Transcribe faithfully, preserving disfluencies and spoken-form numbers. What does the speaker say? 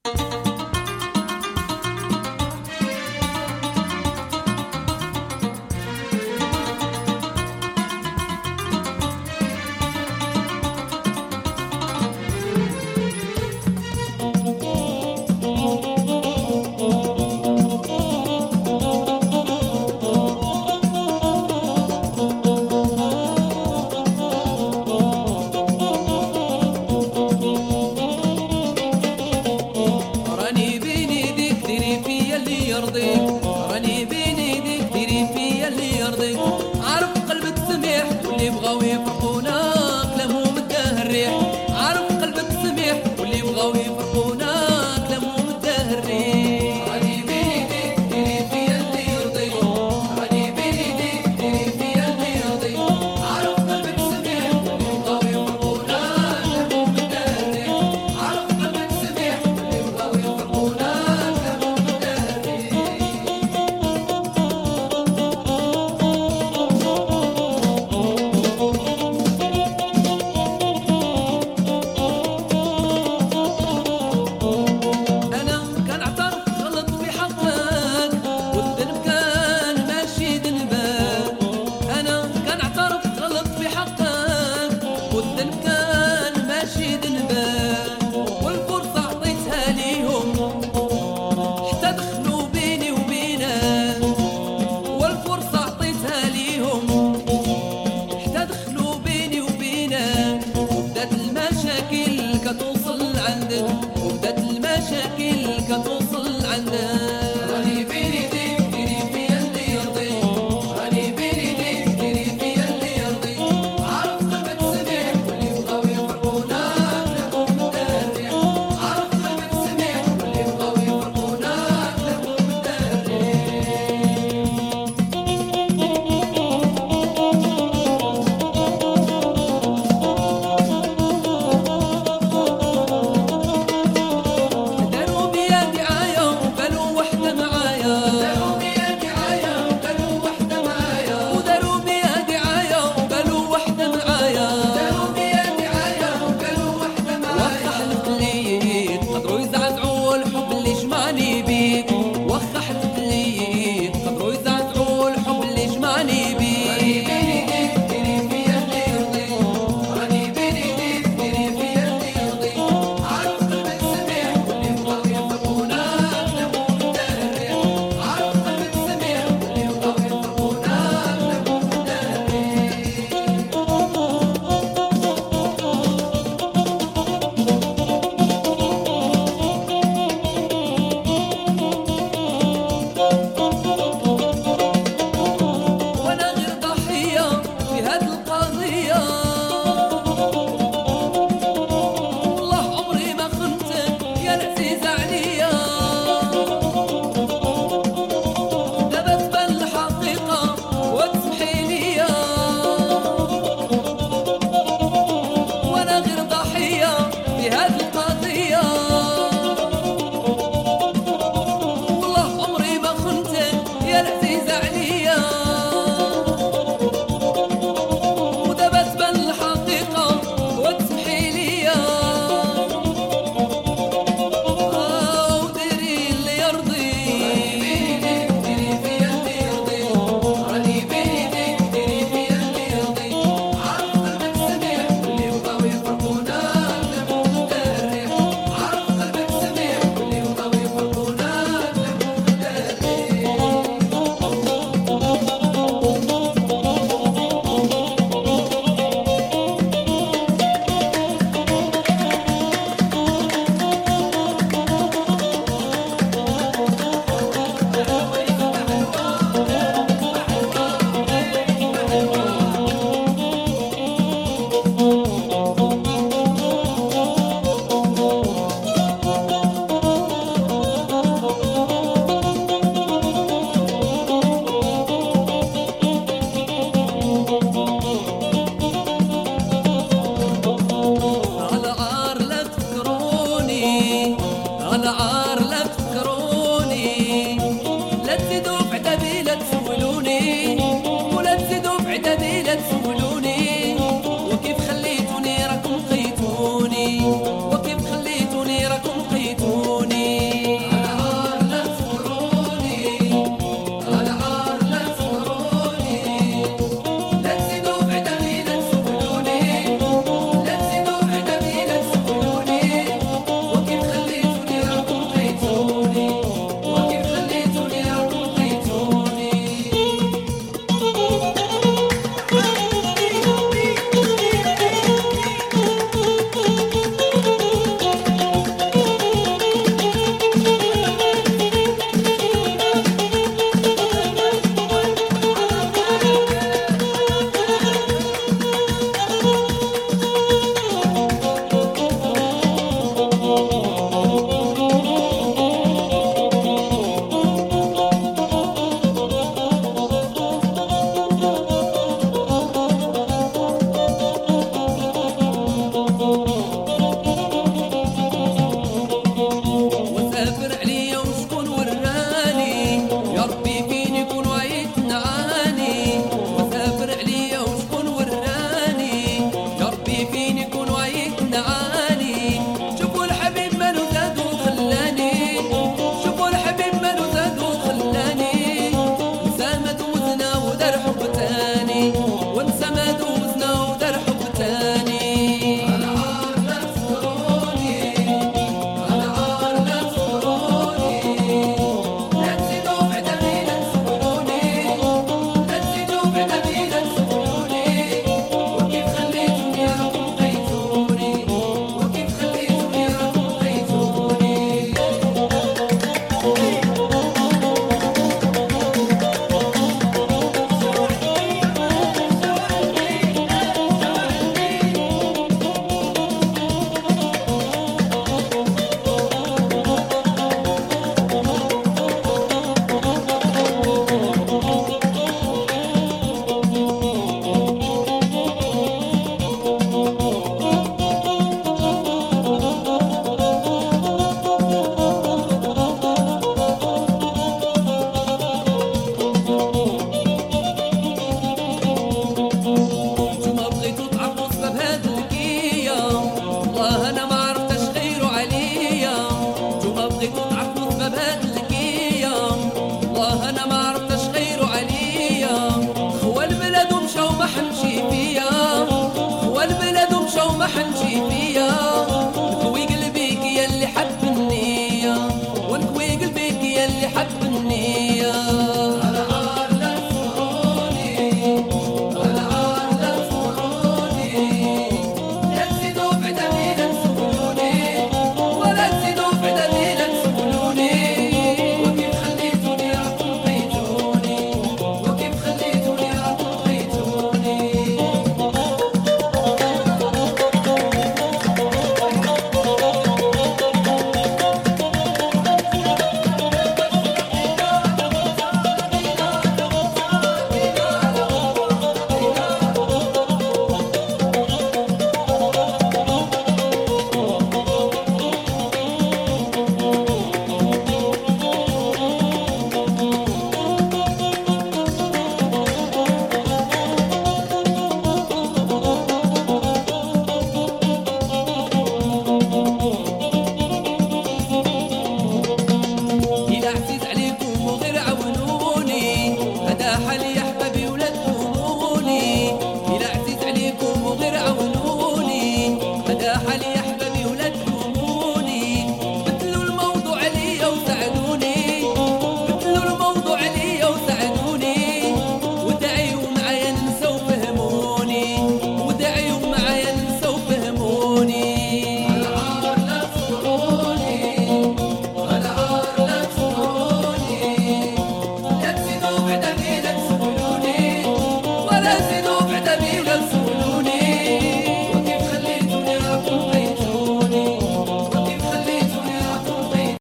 راني بين ايديك ديري فيا اللي يرضيك، عارف قلبك سميح واللي بغاو يفرقونا كلامهم مداه الريح، عارف قلبك سميح واللي بغاو يفرقونا كلامهم مداه الريح. راني بين ايديك ديري فيا اللي يرضيك، راني بين ايديك ديري فيا اللي يرضيك، عارف قلبك سميح واللي بغاو يفرقونا كلامهم مداه الريح، عارف قلبك سميح واللي بغاو يفرقونا كلامهم مداه الريح. كتوصل عندك وبدات المشاكل كتوصل عندك. راني بين ايديك ديري فيا اللي يرضيك، راني بين ايديك ديري فيا اللي يرضيك، عارف قلبك سميح واللي بغاو يفرقونا كلامهم مداه الريح، عارف قلبك سميح واللي بغاو يفرقونا كلامهم مداه الريح. على